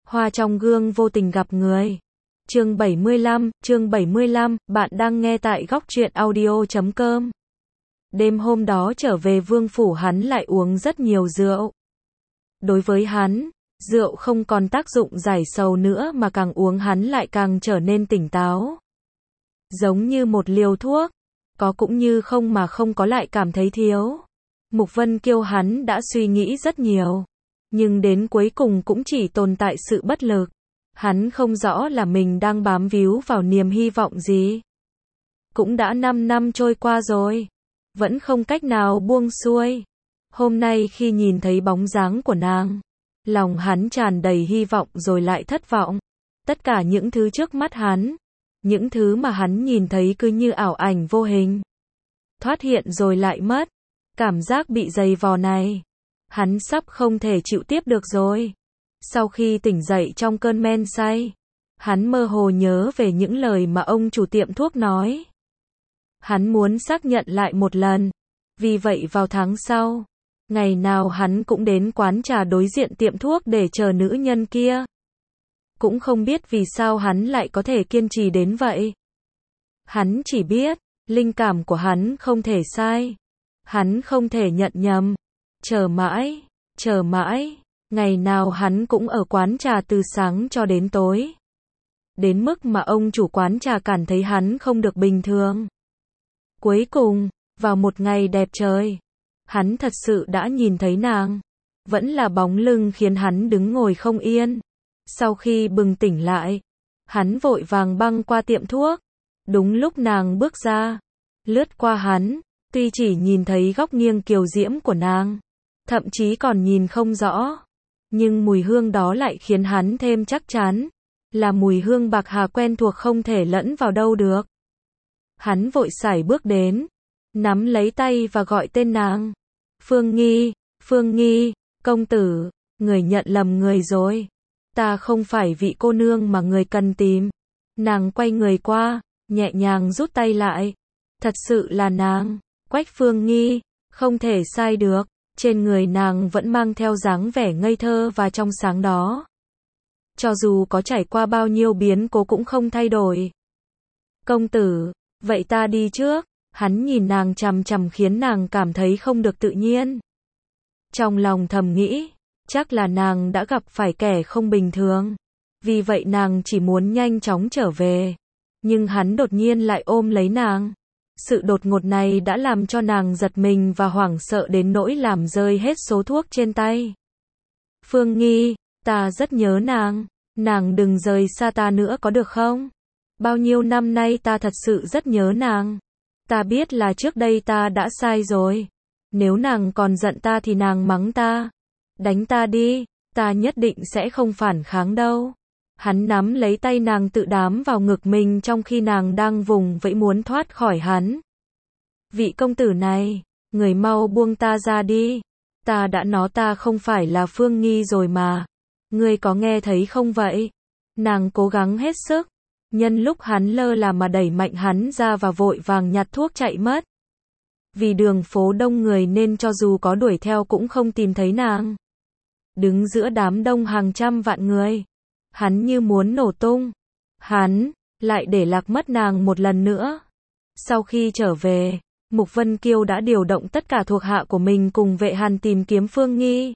Hoa trong gương vô tình gặp người. Chương 75, bạn đang nghe tại góc truyện audio.com. Đêm hôm đó trở về vương phủ hắn lại uống rất nhiều rượu. Đối với hắn, rượu không còn tác dụng giải sầu nữa mà càng uống hắn lại càng trở nên tỉnh táo. Giống như một liều thuốc, có cũng như không mà không có lại cảm thấy thiếu. Mục Vân Kiêu hắn đã suy nghĩ rất nhiều, nhưng đến cuối cùng cũng chỉ tồn tại sự bất lực. Hắn không rõ là mình đang bám víu vào niềm hy vọng gì. Cũng đã 5 năm trôi qua rồi, vẫn không cách nào buông xuôi. Hôm nay khi nhìn thấy bóng dáng của nàng, lòng hắn tràn đầy hy vọng rồi lại thất vọng. Tất cả những thứ trước mắt hắn, những thứ mà hắn nhìn thấy cứ như ảo ảnh vô hình, thoát hiện rồi lại mất. Cảm giác bị dày vò này, hắn sắp không thể chịu tiếp được rồi. Sau khi tỉnh dậy trong cơn men say, hắn mơ hồ nhớ về những lời mà ông chủ tiệm thuốc nói. Hắn muốn xác nhận lại một lần. Vì vậy vào tháng sau, ngày nào hắn cũng đến quán trà đối diện tiệm thuốc để chờ nữ nhân kia. Cũng không biết vì sao hắn lại có thể kiên trì đến vậy. Hắn chỉ biết, linh cảm của hắn không thể sai. Hắn không thể nhận nhầm. Chờ mãi, ngày nào hắn cũng ở quán trà từ sáng cho đến tối. Đến mức mà ông chủ quán trà cảm thấy hắn không được bình thường. Cuối cùng, vào một ngày đẹp trời, hắn thật sự đã nhìn thấy nàng. Vẫn là bóng lưng khiến hắn đứng ngồi không yên. Sau khi bừng tỉnh lại, hắn vội vàng băng qua tiệm thuốc. Đúng lúc nàng bước ra, lướt qua hắn, tuy chỉ nhìn thấy góc nghiêng kiều diễm của nàng, thậm chí còn nhìn không rõ, nhưng mùi hương đó lại khiến hắn thêm chắc chắn, là mùi hương bạc hà quen thuộc không thể lẫn vào đâu được. Hắn vội sải bước đến, nắm lấy tay và gọi tên nàng. Phương Nghi, công tử, người nhận lầm người rồi. Ta không phải vị cô nương mà người cần tìm. Nàng quay người qua, nhẹ nhàng rút tay lại. Thật sự là nàng, Quách Phương Nghi, không thể sai được. Trên người nàng vẫn mang theo dáng vẻ ngây thơ và trong sáng đó. Cho dù có trải qua bao nhiêu biến cố cũng không thay đổi. Công tử, vậy ta đi trước. Hắn nhìn nàng chằm chằm khiến nàng cảm thấy không được tự nhiên. Trong lòng thầm nghĩ, chắc là nàng đã gặp phải kẻ không bình thường. Vì vậy nàng chỉ muốn nhanh chóng trở về. Nhưng hắn đột nhiên lại ôm lấy nàng. Sự đột ngột này đã làm cho nàng giật mình và hoảng sợ đến nỗi làm rơi hết số thuốc trên tay. Phương Nghi, ta rất nhớ nàng. Nàng đừng rời xa ta nữa có được không? Bao nhiêu năm nay ta thật sự rất nhớ nàng. Ta biết là trước đây ta đã sai rồi. Nếu nàng còn giận ta thì nàng mắng ta. Đánh ta đi, ta nhất định sẽ không phản kháng đâu. Hắn nắm lấy tay nàng tự đám vào ngực mình trong khi nàng đang vùng vẫy muốn thoát khỏi hắn. Vị công tử này, người mau buông ta ra đi. Ta đã nói ta không phải là Phương Nghi rồi mà. Ngươi có nghe thấy không vậy? Nàng cố gắng hết sức. Nhân lúc hắn lơ là mà đẩy mạnh hắn ra và vội vàng nhặt thuốc chạy mất. Vì đường phố đông người nên cho dù có đuổi theo cũng không tìm thấy nàng. Đứng giữa đám đông hàng trăm vạn người, hắn như muốn nổ tung. Hắn lại để lạc mất nàng một lần nữa. Sau khi trở về, Mục Vân Kiêu đã điều động tất cả thuộc hạ của mình cùng vệ hàn tìm kiếm Phương Nghi.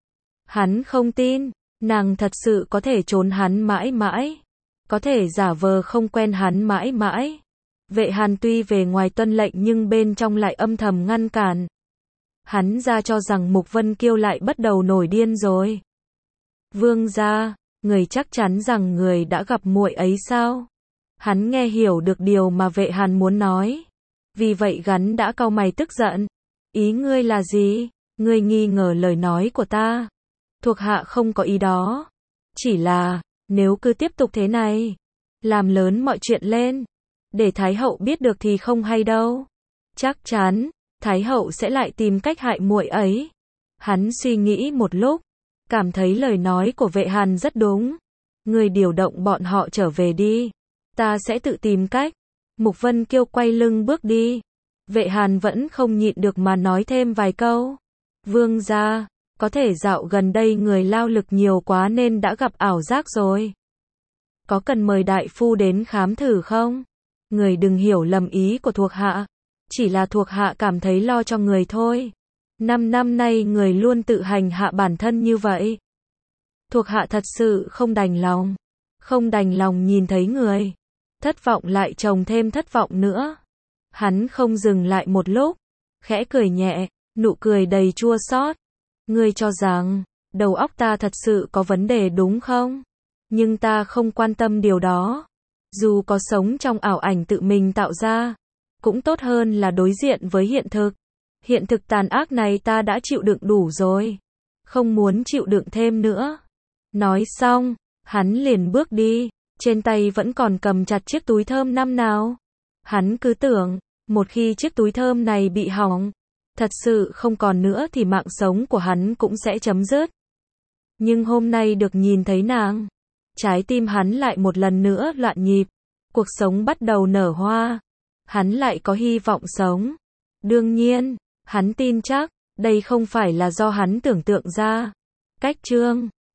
Hắn không tin, nàng thật sự có thể trốn hắn mãi mãi. Có thể giả vờ không quen hắn mãi mãi. Vệ hàn tuy về ngoài tuân lệnh nhưng bên trong lại âm thầm ngăn cản. Hắn ra cho rằng Mục Vân Kiêu lại bắt đầu nổi điên rồi. Vương gia, người chắc chắn rằng người đã gặp muội ấy sao? Hắn nghe hiểu được điều mà vệ hàn muốn nói. Vì vậy gắn đã cau mày tức giận. Ý ngươi là gì? Ngươi nghi ngờ lời nói của ta. Thuộc hạ không có ý đó. Chỉ là, nếu cứ tiếp tục thế này, làm lớn mọi chuyện lên, để Thái hậu biết được thì không hay đâu. Chắc chắn, Thái hậu sẽ lại tìm cách hại muội ấy. Hắn suy nghĩ một lúc, cảm thấy lời nói của vệ hàn rất đúng. Người điều động bọn họ trở về đi. Ta sẽ tự tìm cách. Mục Vân Kiêu quay lưng bước đi. Vệ hàn vẫn không nhịn được mà nói thêm vài câu. Vương gia, Có thể dạo gần đây người lao lực nhiều quá nên đã gặp ảo giác rồi. Có cần mời đại phu đến khám thử không? Người đừng hiểu lầm ý của thuộc hạ. Chỉ là thuộc hạ cảm thấy lo cho người thôi. 5 năm nay người luôn tự hành hạ bản thân như vậy. Thuộc hạ thật sự không đành lòng. Không đành lòng nhìn thấy người thất vọng lại chồng thêm thất vọng nữa. Hắn không dừng lại một lúc, khẽ cười nhẹ, nụ cười đầy chua xót. Ngươi cho rằng, đầu óc ta thật sự có vấn đề đúng không? Nhưng ta không quan tâm điều đó. Dù có sống trong ảo ảnh tự mình tạo ra, cũng tốt hơn là đối diện với hiện thực. Hiện thực tàn ác này ta đã chịu đựng đủ rồi. Không muốn chịu đựng thêm nữa. Nói xong, hắn liền bước đi, trên tay vẫn còn cầm chặt chiếc túi thơm năm nào. Hắn cứ tưởng, một khi chiếc túi thơm này bị hỏng, thật sự không còn nữa thì mạng sống của hắn cũng sẽ chấm dứt. Nhưng hôm nay được nhìn thấy nàng, trái tim hắn lại một lần nữa loạn nhịp, cuộc sống bắt đầu nở hoa, hắn lại có hy vọng sống. Đương nhiên, hắn tin chắc, đây không phải là do hắn tưởng tượng ra. Cách chương